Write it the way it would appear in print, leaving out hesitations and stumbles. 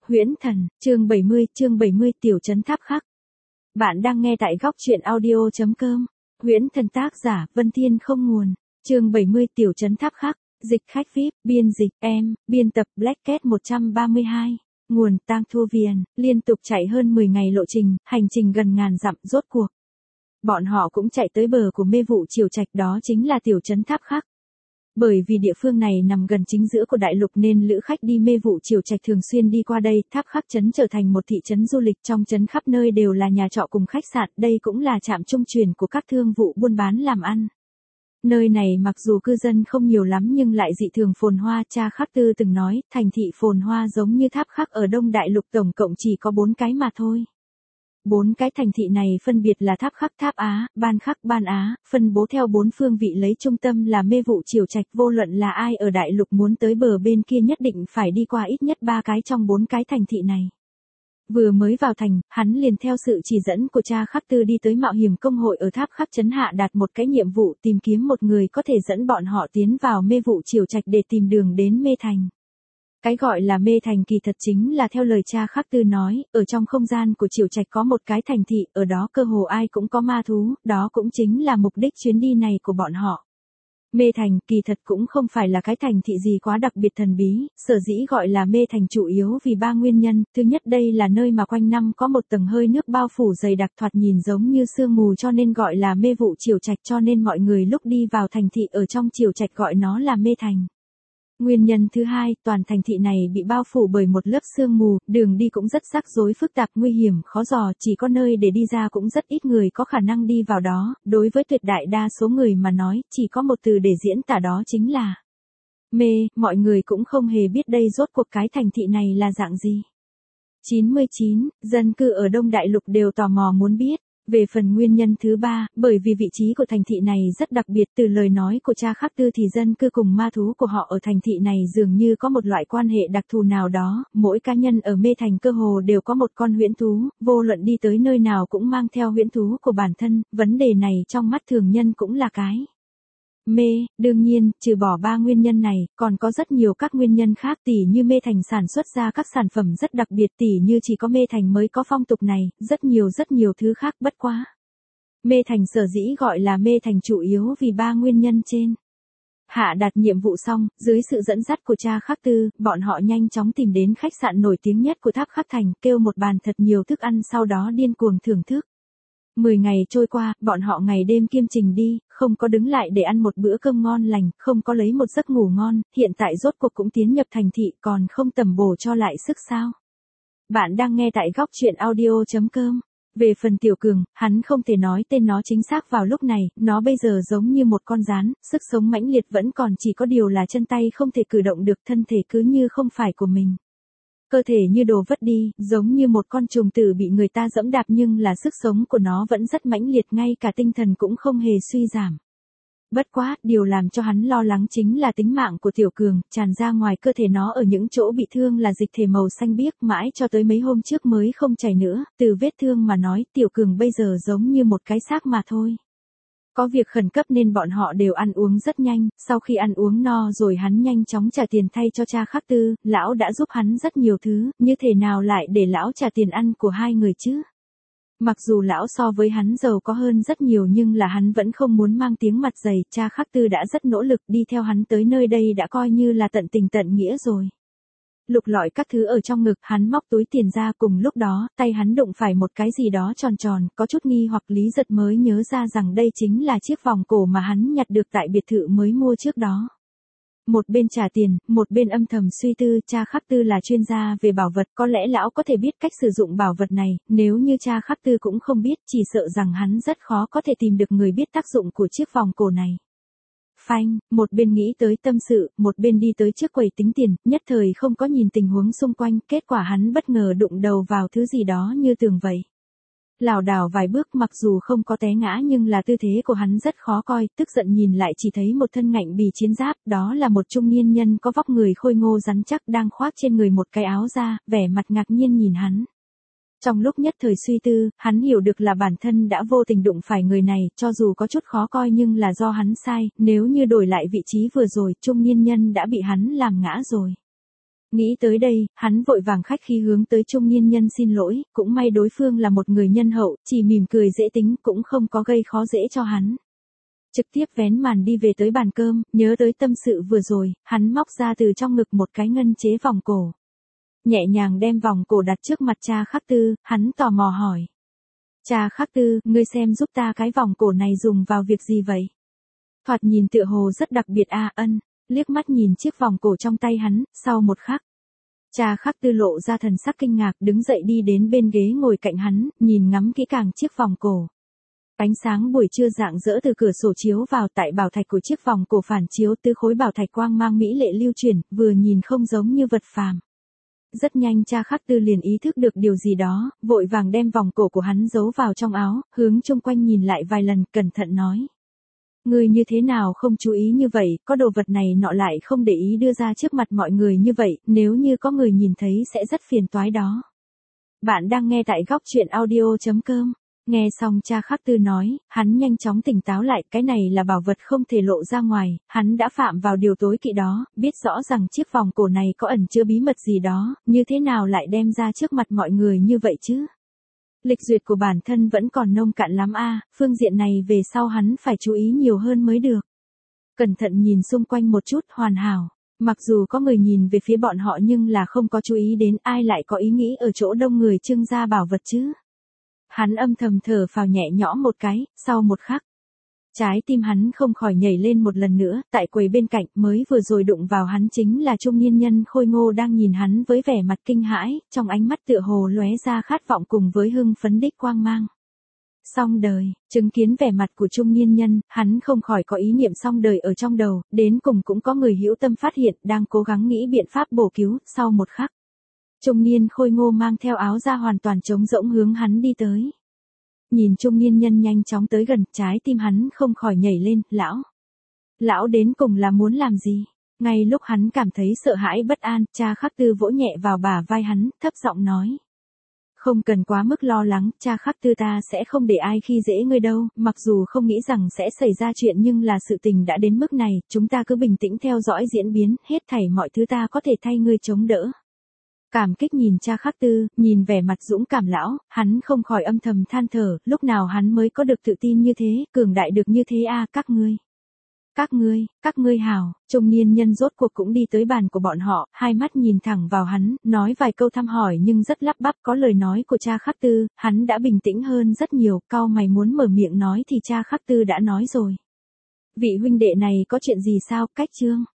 Huyễn Thần, chương 70 Tiểu trấn Tháp Khắc. Bạn đang nghe tại góc truyện audio.com. Huyễn Thần tác giả Vân Thiên không nguồn. Chương 70 Tiểu trấn Tháp Khắc. Dịch khách VIP, biên dịch em, biên tập Black Cat 132. Nguồn Tang Thu Viền, liên tục chạy hơn 10 ngày lộ trình, hành trình gần ngàn dặm rốt cuộc. Bọn họ cũng chạy tới bờ của mê vụ Triều Trạch, đó chính là tiểu trấn Tháp Khắc. Bởi vì địa phương này nằm gần chính giữa của đại lục nên lữ khách đi mê vụ Triều Trạch thường xuyên đi qua đây. Tháp Khắc trấn trở thành một thị trấn du lịch, trong trấn khắp nơi đều là nhà trọ cùng khách sạn, đây cũng là trạm trung chuyển của các thương vụ buôn bán làm ăn. Nơi này mặc dù cư dân không nhiều lắm nhưng lại dị thường phồn hoa. Cha Khắc Tư từng nói, thành thị phồn hoa giống như Tháp Khắc ở Đông Đại Lục tổng cộng chỉ có 4 cái mà thôi. 4 cái thành thị này phân biệt là Tháp Khắc, Tháp Á, Ban Khắc, Ban Á, phân bố theo 4 phương vị, lấy trung tâm là mê vụ Triều Trạch. Vô luận là ai ở đại lục muốn tới bờ bên kia nhất định phải đi qua ít nhất 3 cái trong 4 cái thành thị này. Vừa mới vào thành, hắn liền theo sự chỉ dẫn của cha Khắc Tư đi tới mạo hiểm công hội ở Tháp Khắc trấn hạ đạt một cái nhiệm vụ, tìm kiếm một người có thể dẫn bọn họ tiến vào mê vụ Triều Trạch để tìm đường đến mê thành. Cái gọi là mê thành kỳ thật chính là theo lời cha Khắc Tư nói, ở trong không gian của Triều Trạch có một cái thành thị, ở đó cơ hồ ai cũng có ma thú, đó cũng chính là mục đích chuyến đi này của bọn họ. Mê thành kỳ thật cũng không phải là cái thành thị gì quá đặc biệt thần bí, sở dĩ gọi là mê thành chủ yếu vì 3 nguyên nhân. Thứ nhất, đây là nơi mà quanh năm có một tầng hơi nước bao phủ dày đặc, thoạt nhìn giống như sương mù, cho nên gọi là mê vụ Triều Trạch, cho nên mọi người lúc đi vào thành thị ở trong Triều Trạch gọi nó là mê thành. Nguyên nhân thứ hai, toàn thành thị này bị bao phủ bởi một lớp sương mù, đường đi cũng rất rắc rối phức tạp, nguy hiểm, khó dò, chỉ có nơi để đi ra cũng rất ít người có khả năng đi vào đó. Đối với tuyệt đại đa số người mà nói, chỉ có một từ để diễn tả, đó chính là mê. Mọi người cũng không hề biết đây rốt cuộc cái thành thị này là dạng gì. 99, dân cư ở Đông Đại Lục đều tò mò muốn biết. Về phần nguyên nhân thứ ba, bởi vì vị trí của thành thị này rất đặc biệt, từ lời nói của cha Khắc Tư thì dân cư cùng ma thú của họ ở thành thị này dường như có một loại quan hệ đặc thù nào đó, mỗi cá nhân ở mê thành cơ hồ đều có một con huyễn thú, vô luận đi tới nơi nào cũng mang theo huyễn thú của bản thân, vấn đề này trong mắt thường nhân cũng là cái mê. Đương nhiên, trừ bỏ 3 nguyên nhân này, còn có rất nhiều các nguyên nhân khác, tỉ như mê thành sản xuất ra các sản phẩm rất đặc biệt, tỉ như chỉ có mê thành mới có phong tục này, rất nhiều thứ khác. Bất quá mê thành sở dĩ gọi là mê thành chủ yếu vì 3 nguyên nhân trên. Hạ đạt nhiệm vụ xong, dưới sự dẫn dắt của cha Khắc Tư, bọn họ nhanh chóng tìm đến khách sạn nổi tiếng nhất của Tháp Khắc thành, kêu một bàn thật nhiều thức ăn, sau đó điên cuồng thưởng thức. 10 ngày trôi qua, bọn họ ngày đêm kiêm trình đi, không có đứng lại để ăn một bữa cơm ngon lành, không có lấy một giấc ngủ ngon, hiện tại rốt cuộc cũng tiến nhập thành thị, còn không tầm bổ cho lại sức sao. Bạn đang nghe tại góc truyện audio.com. Về phần Tiểu Cường, hắn không thể nói tên nó chính xác vào lúc này, nó bây giờ giống như một con gián, sức sống mãnh liệt vẫn còn, chỉ có điều là chân tay không thể cử động được, thân thể cứ như không phải của mình. Cơ thể như đồ vứt đi, giống như một con trùng tử bị người ta giẫm đạp, nhưng là sức sống của nó vẫn rất mãnh liệt, ngay cả tinh thần cũng không hề suy giảm. Bất quá, điều làm cho hắn lo lắng chính là tính mạng của Tiểu Cường, tràn ra ngoài cơ thể nó ở những chỗ bị thương là dịch thể màu xanh biếc, mãi cho tới mấy hôm trước mới không chảy nữa. Từ vết thương mà nói, Tiểu Cường bây giờ giống như một cái xác mà thôi. Có việc khẩn cấp nên bọn họ đều ăn uống rất nhanh, sau khi ăn uống no rồi hắn nhanh chóng trả tiền thay cho cha Khắc Tư, lão đã giúp hắn rất nhiều thứ, như thế nào lại để lão trả tiền ăn của hai người chứ? Mặc dù lão so với hắn giàu có hơn rất nhiều nhưng là hắn vẫn không muốn mang tiếng mặt dày, cha Khắc Tư đã rất nỗ lực đi theo hắn tới nơi đây đã coi như là tận tình tận nghĩa rồi. Lục lọi các thứ ở trong ngực, hắn móc túi tiền ra, cùng lúc đó, tay hắn đụng phải một cái gì đó tròn tròn, có chút nghi hoặc. Lý Giật mới nhớ ra rằng đây chính là chiếc vòng cổ mà hắn nhặt được tại biệt thự mới mua trước đó. Một bên trả tiền, một bên âm thầm suy tư, cha Khắc Tư là chuyên gia về bảo vật, có lẽ lão có thể biết cách sử dụng bảo vật này, nếu như cha Khắc Tư cũng không biết, chỉ sợ rằng hắn rất khó có thể tìm được người biết tác dụng của chiếc vòng cổ này. Phanh, một bên nghĩ tới tâm sự, một bên đi tới trước quầy tính tiền, nhất thời không có nhìn tình huống xung quanh, kết quả hắn bất ngờ đụng đầu vào thứ gì đó như tường vậy. Lảo đảo vài bước, mặc dù không có té ngã nhưng là tư thế của hắn rất khó coi, tức giận nhìn lại chỉ thấy một thân ngạnh bì chiến giáp, đó là một trung niên nhân có vóc người khôi ngô rắn chắc đang khoác trên người một cái áo da, vẻ mặt ngạc nhiên nhìn hắn. Trong lúc nhất thời suy tư, hắn hiểu được là bản thân đã vô tình đụng phải người này, cho dù có chút khó coi nhưng là do hắn sai, nếu như đổi lại vị trí vừa rồi, trung niên nhân đã bị hắn làm ngã rồi. Nghĩ tới đây, hắn vội vàng khách khí hướng tới trung niên nhân xin lỗi, cũng may đối phương là một người nhân hậu, chỉ mỉm cười dễ tính cũng không có gây khó dễ cho hắn. Trực tiếp vén màn đi về tới bàn cơm, nhớ tới tâm sự vừa rồi, hắn móc ra từ trong ngực một cái ngân chế vòng cổ. Nhẹ nhàng đem vòng cổ đặt trước mặt cha Khắc Tư, hắn tò mò hỏi. Cha Khắc Tư, ngươi xem giúp ta cái vòng cổ này dùng vào việc gì vậy? Thoạt nhìn tựa hồ rất đặc biệt ân, liếc mắt nhìn chiếc vòng cổ trong tay hắn, sau một khắc. Cha Khắc Tư lộ ra thần sắc kinh ngạc đứng dậy đi đến bên ghế ngồi cạnh hắn, nhìn ngắm kỹ càng chiếc vòng cổ. Ánh sáng buổi trưa rạng rỡ từ cửa sổ chiếu vào tại bảo thạch của chiếc vòng cổ phản chiếu tứ khối bảo thạch quang mang mỹ lệ lưu chuyển, vừa nhìn không giống như vật phàm. Rất nhanh cha Khắc Tư liền ý thức được điều gì đó, vội vàng đem vòng cổ của hắn giấu vào trong áo, hướng chung quanh nhìn lại vài lần, cẩn thận nói. Ngươi như thế nào không chú ý như vậy, có đồ vật này nọ lại không để ý đưa ra trước mặt mọi người như vậy, nếu như có người nhìn thấy sẽ rất phiền toái đó. Bạn đang nghe tại góc truyện audio.com. Nghe xong cha Khắc Tư nói, hắn nhanh chóng tỉnh táo lại, cái này là bảo vật không thể lộ ra ngoài, hắn đã phạm vào điều tối kỵ đó, biết rõ rằng chiếc vòng cổ này có ẩn chứa bí mật gì đó, như thế nào lại đem ra trước mặt mọi người như vậy chứ? Lịch duyệt của bản thân vẫn còn nông cạn lắm phương diện này về sau hắn phải chú ý nhiều hơn mới được. Cẩn thận nhìn xung quanh một chút, hoàn hảo. Mặc dù có người nhìn về phía bọn họ nhưng là không có chú ý đến ai lại có ý nghĩ ở chỗ đông người trưng ra bảo vật chứ. Hắn âm thầm thở phào nhẹ nhõm một cái, sau một khắc. Trái tim hắn không khỏi nhảy lên một lần nữa, tại quầy bên cạnh mới vừa rồi đụng vào hắn chính là trung niên nhân khôi ngô đang nhìn hắn với vẻ mặt kinh hãi, trong ánh mắt tựa hồ lóe ra khát vọng cùng với hưng phấn đích quang mang. Xong đời, chứng kiến vẻ mặt của trung niên nhân, hắn không khỏi có ý niệm xong đời ở trong đầu, đến cùng cũng có người hữu tâm phát hiện đang cố gắng nghĩ biện pháp bổ cứu, sau một khắc. Trung niên khôi ngô mang theo áo ra hoàn toàn trống rỗng hướng hắn đi tới. Nhìn trung niên nhân nhanh chóng tới gần, trái tim hắn không khỏi nhảy lên, lão đến cùng là muốn làm gì? Ngay lúc hắn cảm thấy sợ hãi bất an, cha Khắc Tư vỗ nhẹ vào bả vai hắn, thấp giọng nói. Không cần quá mức lo lắng, cha Khắc Tư ta sẽ không để ai khi dễ ngươi đâu, mặc dù không nghĩ rằng sẽ xảy ra chuyện nhưng là sự tình đã đến mức này, chúng ta cứ bình tĩnh theo dõi diễn biến, hết thảy mọi thứ ta có thể thay ngươi chống đỡ. Cảm kích nhìn cha Khắc Tư, nhìn vẻ mặt dũng cảm lão, hắn không khỏi âm thầm than thở, lúc nào hắn mới có được tự tin như thế, cường đại được như thế các ngươi hảo, trung niên nhân rốt cuộc cũng đi tới bàn của bọn họ, hai mắt nhìn thẳng vào hắn, nói vài câu thăm hỏi nhưng rất lắp bắp, có lời nói của cha Khắc Tư, hắn đã bình tĩnh hơn rất nhiều, cau mày muốn mở miệng nói thì cha Khắc Tư đã nói rồi. Vị huynh đệ này có chuyện gì sao, cách trương?